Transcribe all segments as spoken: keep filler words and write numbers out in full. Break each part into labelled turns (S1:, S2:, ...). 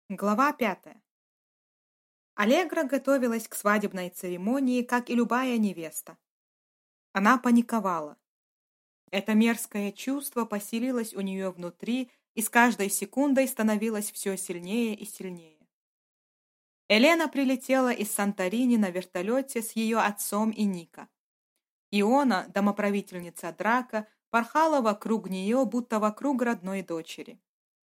S1: Глава пятая. Аллегра готовилась к свадебной церемонии, как и любая невеста. Она паниковала. Это мерзкое чувство поселилось у нее внутри и с каждой секундой становилось все сильнее и сильнее. Елена прилетела из Санторини на вертолете с ее отцом и Ника. Иона, домоправительница Драка, порхала вокруг нее, будто вокруг родной дочери.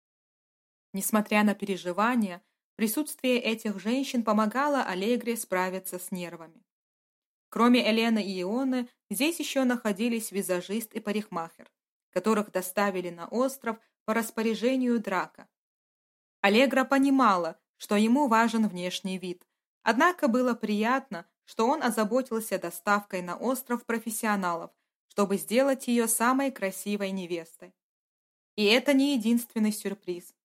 S1: Несмотря на переживания, присутствие этих женщин помогало Аллегре справиться с нервами. Кроме Елены и Ионы, здесь еще находились визажист и парикмахер, которых доставили на остров по распоряжению Драка. Аллегра понимала, что ему важен внешний вид, однако было приятно, что он озаботился доставкой на остров профессионалов, чтобы сделать ее самой красивой невестой. И это не единственный сюрприз.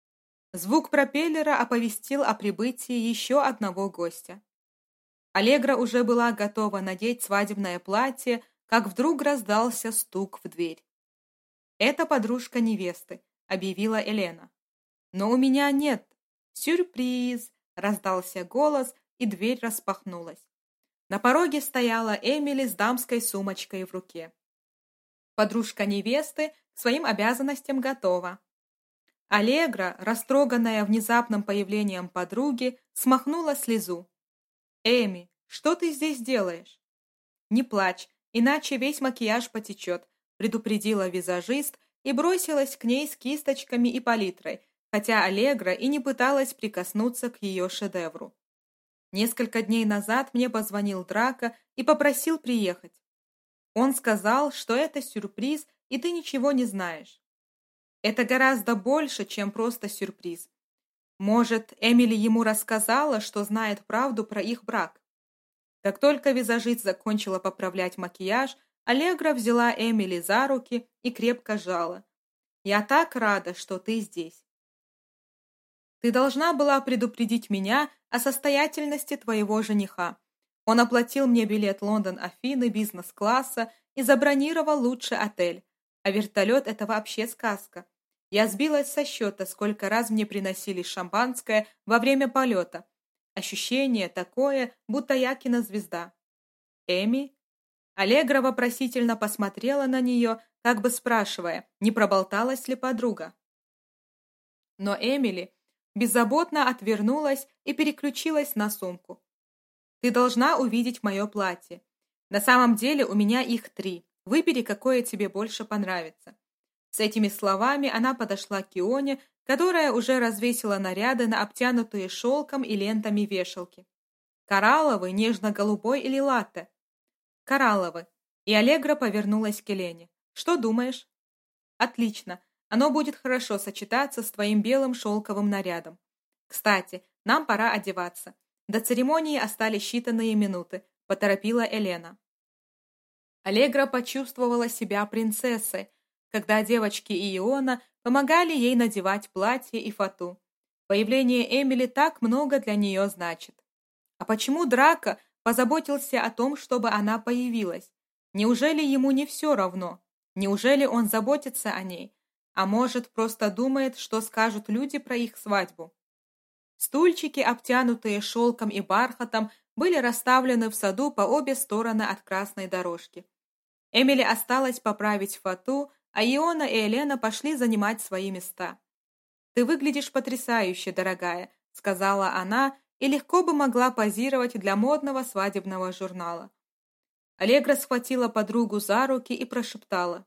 S1: Звук пропеллера оповестил о прибытии еще одного гостя. Аллегра уже была готова надеть свадебное платье, как вдруг раздался стук в дверь. «Это подружка невесты», — объявила Елена. «Но у меня нет». «Сюрприз!» — раздался голос, и дверь распахнулась. На пороге стояла Эмили с дамской сумочкой в руке. Подружка невесты к своим обязанностям готова. Аллегра, растроганная внезапным появлением подруги, смахнула слезу. «Эми, что ты здесь делаешь?» «Не плачь, иначе весь макияж потечет», предупредила визажист и бросилась к ней с кисточками и палитрой, хотя Аллегра и не пыталась прикоснуться к ее шедевру. «Несколько дней назад мне позвонил Драко и попросил приехать. Он сказал, что это сюрприз, и ты ничего не знаешь. Это гораздо больше, чем просто сюрприз. Может, Эмили ему рассказала, что знает правду про их брак?» Как только визажист закончила поправлять макияж, Аллегра взяла Эмили за руки и крепко сжала. «Я так рада, что ты здесь. Ты должна была предупредить меня о состоятельности твоего жениха. Он оплатил мне билет Лондон-Афины бизнес-класса и забронировал лучший отель. А вертолет – это вообще сказка. Я сбилась со счета, сколько раз мне приносили шампанское во время полета. Ощущение такое, будто я кинозвезда». «Эми?» Аллегра вопросительно посмотрела на нее, как бы спрашивая, не проболталась ли подруга. Но Эмили беззаботно отвернулась и переключилась на сумку. «Ты должна увидеть мое платье. На самом деле у меня их три. Выбери, какое тебе больше понравится». С этими словами она подошла к Ионе, которая уже развесила наряды на обтянутые шелком и лентами вешалки. «Коралловый, нежно-голубой или латте?» «Коралловый». И Аллегра повернулась к Елене. «Что думаешь?» «Отлично. Оно будет хорошо сочетаться с твоим белым шелковым нарядом. Кстати, нам пора одеваться. До церемонии остались считанные минуты», — поторопила Елена. Аллегра почувствовала себя принцессой, когда девочки и Иона помогали ей надевать платье и фату. Появление Эмили так много для нее значит. А почему Драко позаботился о том, чтобы она появилась? Неужели ему не все равно? Неужели он заботится о ней? А может, просто думает, что скажут люди про их свадьбу? Стульчики, обтянутые шелком и бархатом, были расставлены в саду по обе стороны от красной дорожки. Эмили осталось поправить фату, а Иона и Елена пошли занимать свои места. «Ты выглядишь потрясающе, дорогая», — сказала она, и легко бы могла позировать для модного свадебного журнала. Аллегра схватила подругу за руки и прошептала.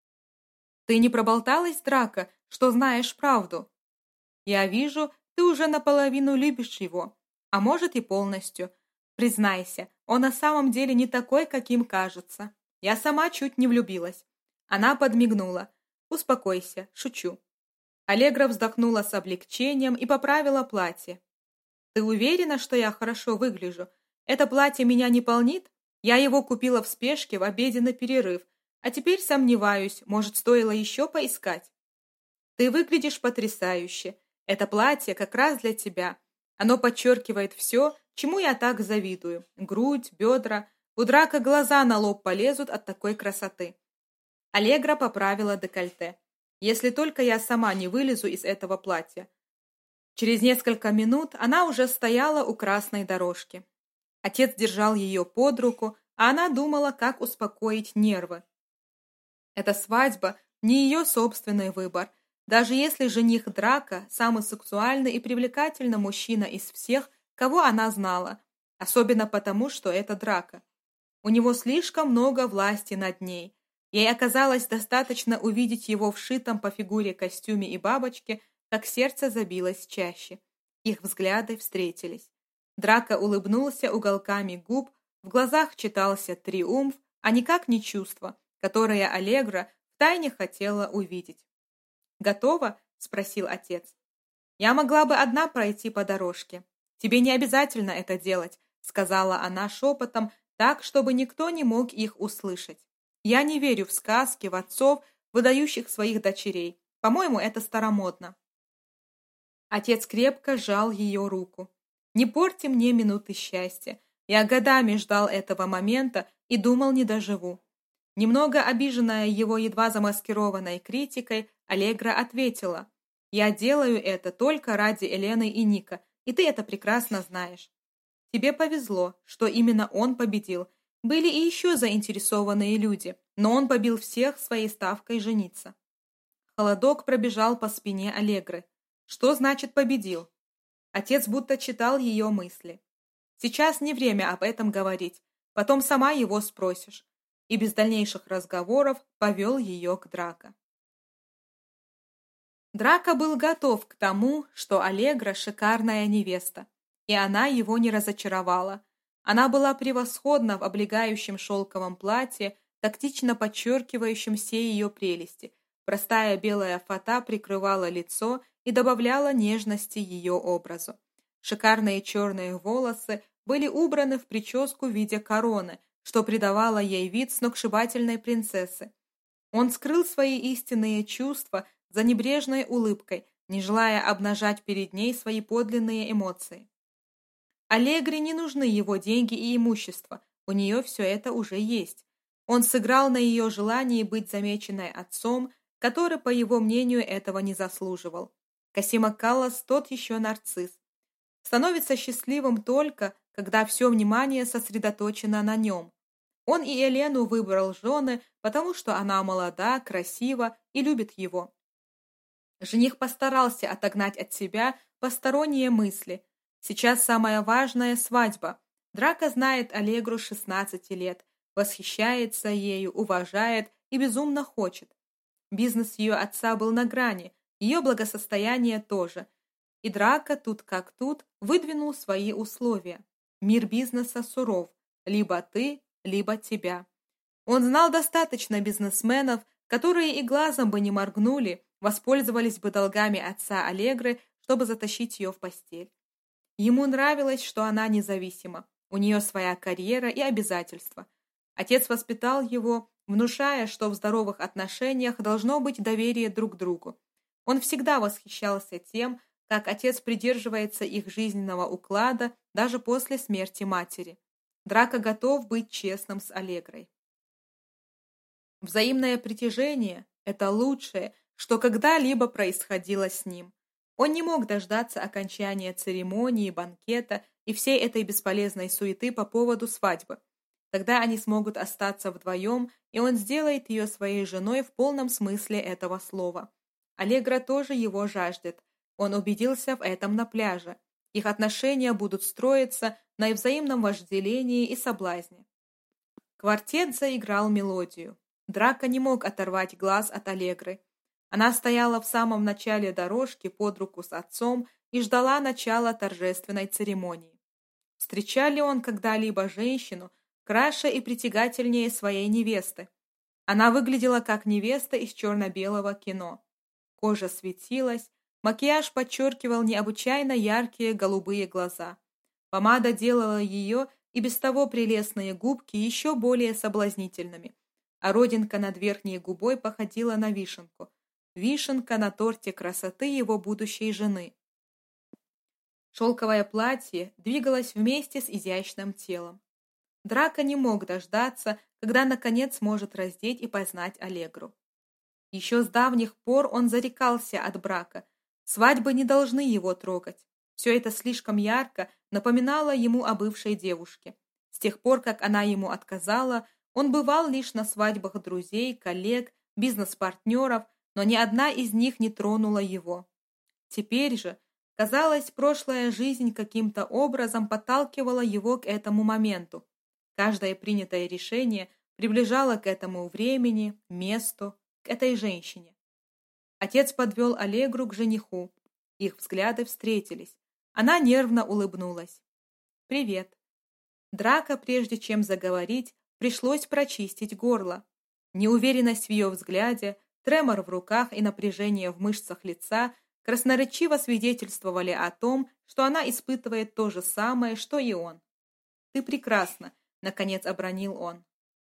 S1: «Ты не проболталась, Драко, что знаешь правду? Я вижу, ты уже наполовину любишь его, а может и полностью. Признайся, он на самом деле не такой, каким кажется. Я сама чуть не влюбилась». Она подмигнула. «Успокойся, шучу». Аллегра вздохнула с облегчением и поправила платье. «Ты уверена, что я хорошо выгляжу? Это платье меня не полнит? Я его купила в спешке в обеденный перерыв, а теперь сомневаюсь, может, стоило еще поискать?» «Ты выглядишь потрясающе. Это платье как раз для тебя. Оно подчеркивает все, чему я так завидую. Грудь, бедра. У Драко глаза на лоб полезут от такой красоты». Аллегра поправила декольте. «Если только я сама не вылезу из этого платья». Через несколько минут она уже стояла у красной дорожки. Отец держал ее под руку, а она думала, как успокоить нервы. Эта свадьба не ее собственный выбор, даже если жених Драко самый сексуальный и привлекательный мужчина из всех, кого она знала, особенно потому, что это Драко. У него слишком много власти над ней. Ей оказалось достаточно увидеть его вшитом по фигуре костюме и бабочке, как сердце забилось чаще. Их взгляды встретились. Драко улыбнулся уголками губ, в глазах читался триумф, а никак не чувство, которое Аллегра втайне хотела увидеть. «Готова?» — спросил отец. «Я могла бы одна пройти по дорожке. Тебе не обязательно это делать», — сказала она шепотом, так, чтобы никто не мог их услышать. «Я не верю в сказки, в отцов, выдающих своих дочерей. По-моему, это старомодно». Отец крепко сжал ее руку. «Не порти мне минуты счастья. Я годами ждал этого момента и думал, не доживу». Немного обиженная его едва замаскированной критикой, Аллегра ответила: «Я делаю это только ради Элены и Ника, и ты это прекрасно знаешь. Тебе повезло, что именно он победил. Были и еще заинтересованные люди, но он побил всех своей ставкой жениться». Холодок пробежал по спине Аллегры. Что значит победил? Отец будто читал ее мысли. Сейчас не время об этом говорить, потом сама его спросишь. И без дальнейших разговоров повел ее к Драко. Драко был готов к тому, что Аллегра шикарная невеста, и она его не разочаровала. Она была превосходна в облегающем шелковом платье, тактично подчеркивающем все ее прелести. Простая белая фата прикрывала лицо и добавляла нежности ее образу. Шикарные черные волосы были убраны в прическу в виде короны, что придавало ей вид сногсшибательной принцессы. Он скрыл свои истинные чувства за небрежной улыбкой, не желая обнажать перед ней свои подлинные эмоции. Аллегре не нужны его деньги и имущество, у нее все это уже есть. Он сыграл на ее желании быть замеченной отцом, который, по его мнению, этого не заслуживал. Косимо Каллас тот еще нарцисс. Становится счастливым только, когда все внимание сосредоточено на нем. Он и Елену выбрал жены, потому что она молода, красива и любит его. Жених постарался отогнать от себя посторонние мысли. Сейчас самая важная свадьба. Драко знает Аллегру шестнадцати лет, восхищается ею, уважает и безумно хочет. Бизнес ее отца был на грани, ее благосостояние тоже. И Драко тут как тут выдвинул свои условия. Мир бизнеса суров. Либо ты, либо тебя. Он знал достаточно бизнесменов, которые и глазом бы не моргнули, воспользовались бы долгами отца Аллегры, чтобы затащить ее в постель. Ему нравилось, что она независима, у нее своя карьера и обязательства. Отец воспитал его, внушая, что в здоровых отношениях должно быть доверие друг к другу. Он всегда восхищался тем, как отец придерживается их жизненного уклада даже после смерти матери. Драко готов быть честным с Аллегрой. Взаимное притяжение – это лучшее, что когда-либо происходило с ним. Он не мог дождаться окончания церемонии, банкета и всей этой бесполезной суеты по поводу свадьбы. Тогда они смогут остаться вдвоем, и он сделает ее своей женой в полном смысле этого слова. Аллегра тоже его жаждет. Он убедился в этом на пляже. Их отношения будут строиться на взаимном вожделении и соблазне. Квартет заиграл мелодию. Драко не мог оторвать глаз от Аллегры. Она стояла в самом начале дорожки под руку с отцом и ждала начала торжественной церемонии. Встречал ли он когда-либо женщину краше и притягательнее своей невесты? Она выглядела как невеста из черно-белого кино. Кожа светилась, макияж подчеркивал необычайно яркие голубые глаза. Помада делала ее и без того прелестные губки еще более соблазнительными, а родинка над верхней губой походила на вишенку. Вишенка на торте красоты его будущей жены. Шелковое платье двигалось вместе с изящным телом. Драко не мог дождаться, когда наконец сможет раздеть и познать Аллегру. Еще с давних пор он зарекался от брака, Свадьбы не должны его трогать. Все это слишком ярко напоминало ему о бывшей девушке. С тех пор, как она ему отказала, он бывал лишь на свадьбах друзей, коллег, бизнес-партнеров, но ни одна из них не тронула его. Теперь же, казалось, прошлая жизнь каким-то образом подталкивала его к этому моменту. Каждое принятое решение приближало к этому времени, месту, к этой женщине. Отец подвел Аллегру к жениху. Их взгляды встретились. Она нервно улыбнулась. «Привет». Драко, прежде чем заговорить, пришлось прочистить горло. Неуверенность в ее взгляде, тремор в руках и напряжение в мышцах лица красноречиво свидетельствовали о том, что она испытывает то же самое, что и он. «Ты прекрасна», — наконец обронил он.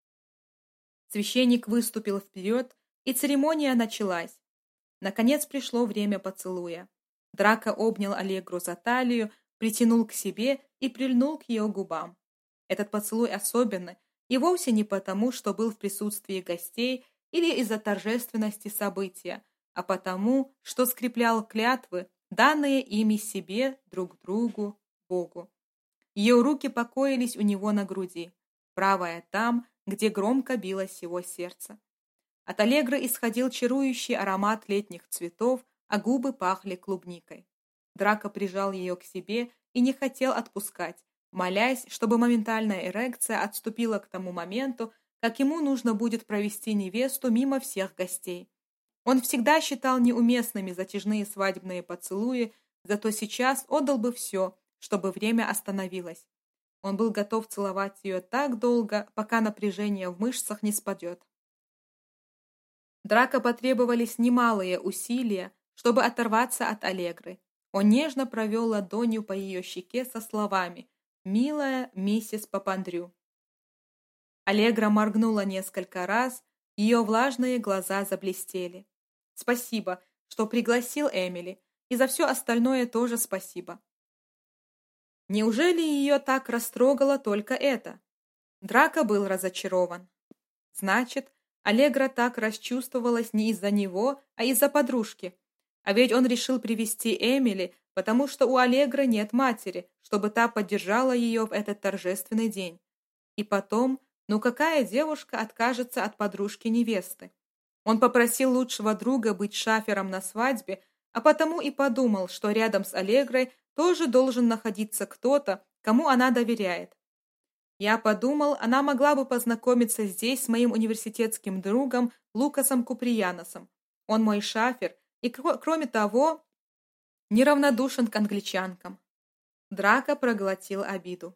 S1: Священник выступил вперед, и церемония началась. Наконец пришло время поцелуя. Драко обнял Аллегру за талию, притянул к себе и прильнул к ее губам. Этот поцелуй особенный, и вовсе не потому, что был в присутствии гостей или из-за торжественности события, а потому, что скреплял клятвы, данные ими себе, друг другу, Богу. Ее руки покоились у него на груди, правая там, где громко билось его сердце. От Аллегры исходил чарующий аромат летних цветов, а губы пахли клубникой. Драко прижал ее к себе и не хотел отпускать, молясь, чтобы моментальная эрекция отступила к тому моменту, как ему нужно будет провести невесту мимо всех гостей. Он всегда считал неуместными затяжные свадебные поцелуи, зато сейчас отдал бы все, чтобы время остановилось. Он был готов целовать ее так долго, пока напряжение в мышцах не спадет. Драко потребовались немалые усилия, чтобы оторваться от Аллегры. Он нежно провел ладонью по ее щеке со словами «Милая миссис Папандрю». Аллегра моргнула несколько раз, ее влажные глаза заблестели. «Спасибо, что пригласил Эмили, и за все остальное тоже спасибо». Неужели ее так растрогало только это? Драко был разочарован. Значит, Аллегра так расчувствовалась не из-за него, а из-за подружки. А ведь он решил привести Эмили, потому что у Аллегры нет матери, чтобы та поддержала ее в этот торжественный день. И потом, ну какая девушка откажется от подружки невесты? Он попросил лучшего друга быть шафером на свадьбе, а потому и подумал, что рядом с Аллегрой тоже должен находиться кто-то, кому она доверяет. Я подумал, она могла бы познакомиться здесь с моим университетским другом Лукасом Куприяносом. Он мой шафер и, кроме того, неравнодушен к англичанкам. Драко проглотил обиду.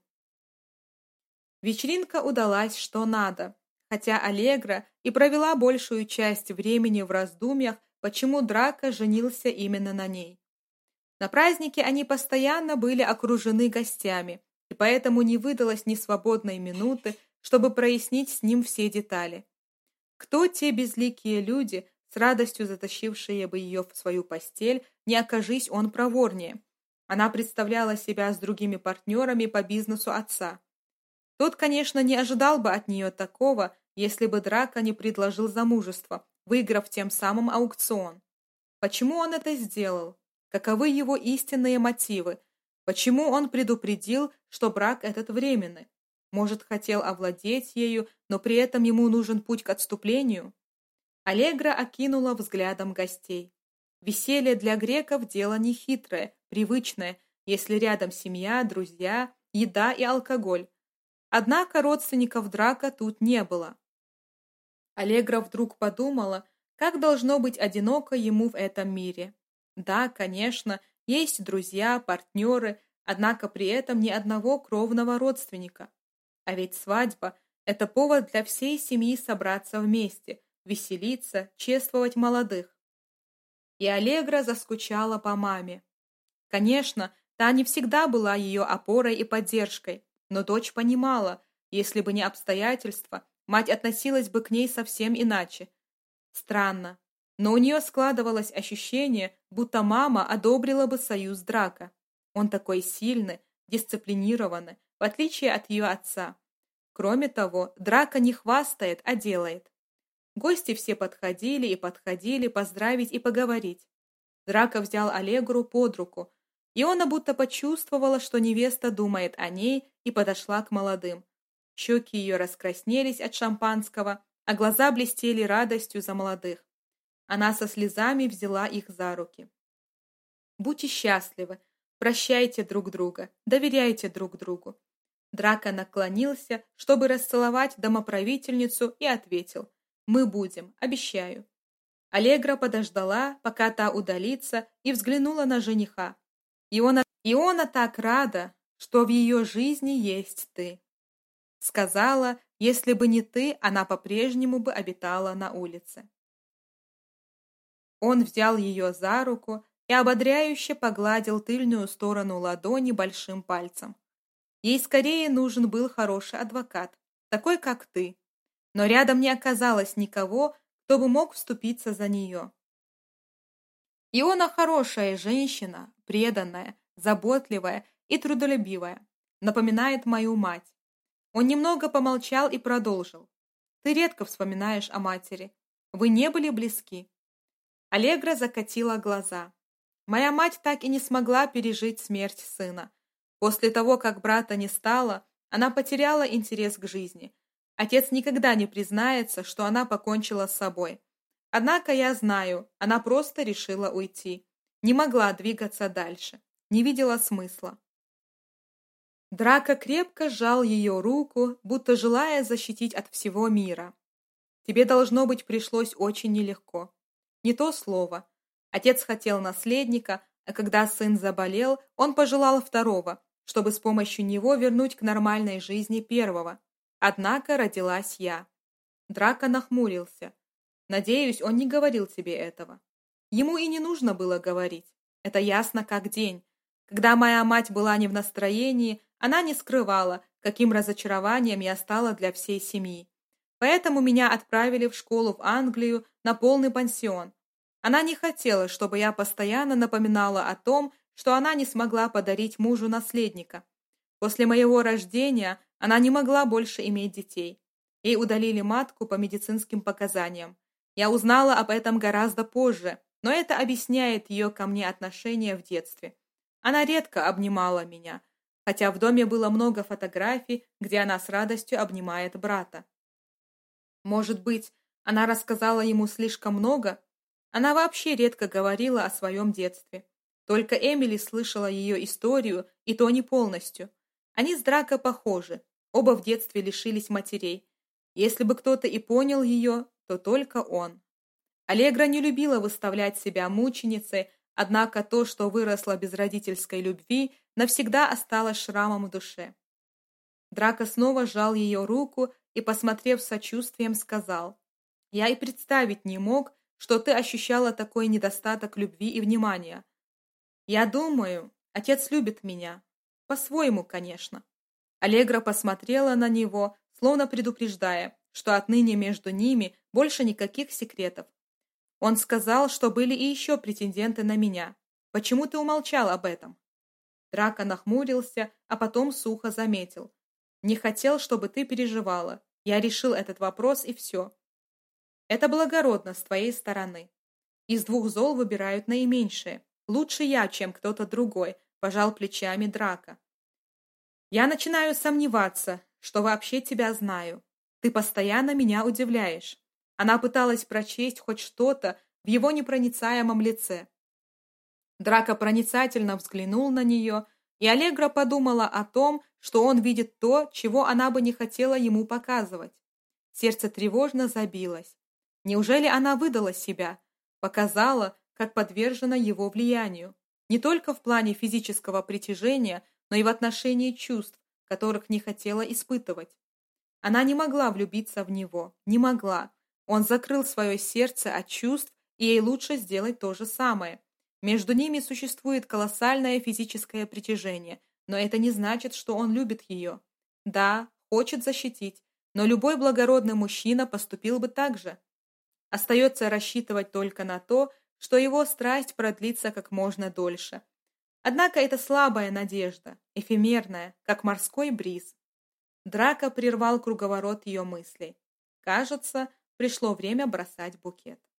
S1: Вечеринка удалась что надо, хотя Аллегра и провела большую часть времени в раздумьях, почему Драко женился именно на ней. На празднике они постоянно были окружены гостями, и поэтому не выдалось ни свободной минуты, чтобы прояснить с ним все детали. Кто те безликие люди, с радостью затащившие бы ее в свою постель, не окажись он проворнее? Она представляла себя с другими партнерами по бизнесу отца. Тот, конечно, не ожидал бы от нее такого, если бы Драко не предложил замужество, выиграв тем самым аукцион. Почему он это сделал? Каковы его истинные мотивы? Почему он предупредил, что брак этот временный? Может, хотел овладеть ею, но при этом ему нужен путь к отступлению? Аллегра окинула взглядом гостей. Веселье для греков – дело нехитрое, привычное, если рядом семья, друзья, еда и алкоголь. Однако родственников Драко тут не было. Аллегра вдруг подумала, как должно быть одиноко ему в этом мире. Да, конечно, есть друзья, партнеры, однако при этом ни одного кровного родственника. А ведь свадьба – это повод для всей семьи собраться вместе, веселиться, чествовать молодых. И Аллегра заскучала по маме. Конечно, та не всегда была ее опорой и поддержкой, но дочь понимала, если бы не обстоятельства, мать относилась бы к ней совсем иначе. Странно, но у нее складывалось ощущение, будто мама одобрила бы союз Драко. Он такой сильный, дисциплинированный, в отличие от ее отца. Кроме того, Драко не хвастает, а делает. Гости все подходили и подходили поздравить и поговорить. Драко взял Аллегру под руку, и она будто почувствовала, что невеста думает о ней, и подошла к молодым. Щеки ее раскраснелись от шампанского, а глаза блестели радостью за молодых. Она со слезами взяла их за руки. «Будьте счастливы, прощайте друг друга, доверяйте друг другу». Драко наклонился, чтобы расцеловать домоправительницу, и ответил: «Мы будем, обещаю». Аллегра подождала, пока та удалится, и взглянула на жениха. «Иона, Иона так рада, что в ее жизни есть ты». Сказала, если бы не ты, она по-прежнему бы обитала на улице. Он взял ее за руку и ободряюще погладил тыльную сторону ладони большим пальцем. Ей скорее нужен был хороший адвокат, такой как ты, но рядом не оказалось никого, кто бы мог вступиться за нее. Иона хорошая женщина, преданная, заботливая и трудолюбивая, напоминает мою мать. Он немного помолчал и продолжил. Ты редко вспоминаешь о матери. Вы не были близки. Аллегра закатила глаза. Моя мать так и не смогла пережить смерть сына. После того, как брата не стало, она потеряла интерес к жизни. Отец никогда не признается, что она покончила с собой. Однако я знаю, она просто решила уйти. Не могла двигаться дальше. Не видела смысла. Драко крепко сжал ее руку, будто желая защитить от всего мира. Тебе, должно быть, пришлось очень нелегко. Не то слово. Отец хотел наследника, а когда сын заболел, он пожелал второго, чтобы с помощью него вернуть к нормальной жизни первого. Однако родилась я. Драко нахмурился. Надеюсь, он не говорил тебе этого. Ему и не нужно было говорить. Это ясно как день. Когда моя мать была не в настроении, она не скрывала, каким разочарованием я стала для всей семьи. Поэтому меня отправили в школу в Англию на полный пансион. Она не хотела, чтобы я постоянно напоминала о том, что она не смогла подарить мужу наследника. После моего рождения она не могла больше иметь детей. Ей удалили матку по медицинским показаниям. Я узнала об этом гораздо позже, но это объясняет ее ко мне отношение в детстве. Она редко обнимала меня, хотя в доме было много фотографий, где она с радостью обнимает брата. Может быть, она рассказала ему слишком много? Она вообще редко говорила о своем детстве. Только Эмили слышала ее историю, и то не полностью. Они с Драко похожи, оба в детстве лишились матерей. Если бы кто-то и понял ее, то только он. Аллегра не любила выставлять себя мученицей, однако то, что выросло без родительской любви, навсегда осталось шрамом в душе. Драко снова сжал ее руку и, посмотрев с сочувствием, сказал: «Я и представить не мог, что ты ощущала такой недостаток любви и внимания. Я думаю, отец любит меня. По-своему, конечно». Аллегра посмотрела на него, словно предупреждая, что отныне между ними больше никаких секретов. Он сказал, что были и еще претенденты на меня. Почему ты умолчал об этом? Драко нахмурился, а потом сухо заметил: «Не хотел, чтобы ты переживала. Я решил этот вопрос, и все». «Это благородно с твоей стороны. Из двух зол выбирают наименьшее. Лучше я, чем кто-то другой», – пожал плечами Драко. «Я начинаю сомневаться, что вообще тебя знаю. Ты постоянно меня удивляешь». Она пыталась прочесть хоть что-то в его непроницаемом лице. Драко проницательно взглянул на нее, и Аллегра подумала о том, что он видит то, чего она бы не хотела ему показывать. Сердце тревожно забилось. Неужели она выдала себя, показала, как подвержена его влиянию, не только в плане физического притяжения, но и в отношении чувств, которых не хотела испытывать? Она не могла влюбиться в него, не могла. Он закрыл свое сердце от чувств, и ей лучше сделать то же самое. Между ними существует колоссальное физическое притяжение, но это не значит, что он любит ее. Да, хочет защитить, но любой благородный мужчина поступил бы так же. Остается рассчитывать только на то, что его страсть продлится как можно дольше. Однако это слабая надежда, эфемерная, как морской бриз. Драко прервал круговорот ее мыслей. Кажется, пришло время бросать букет.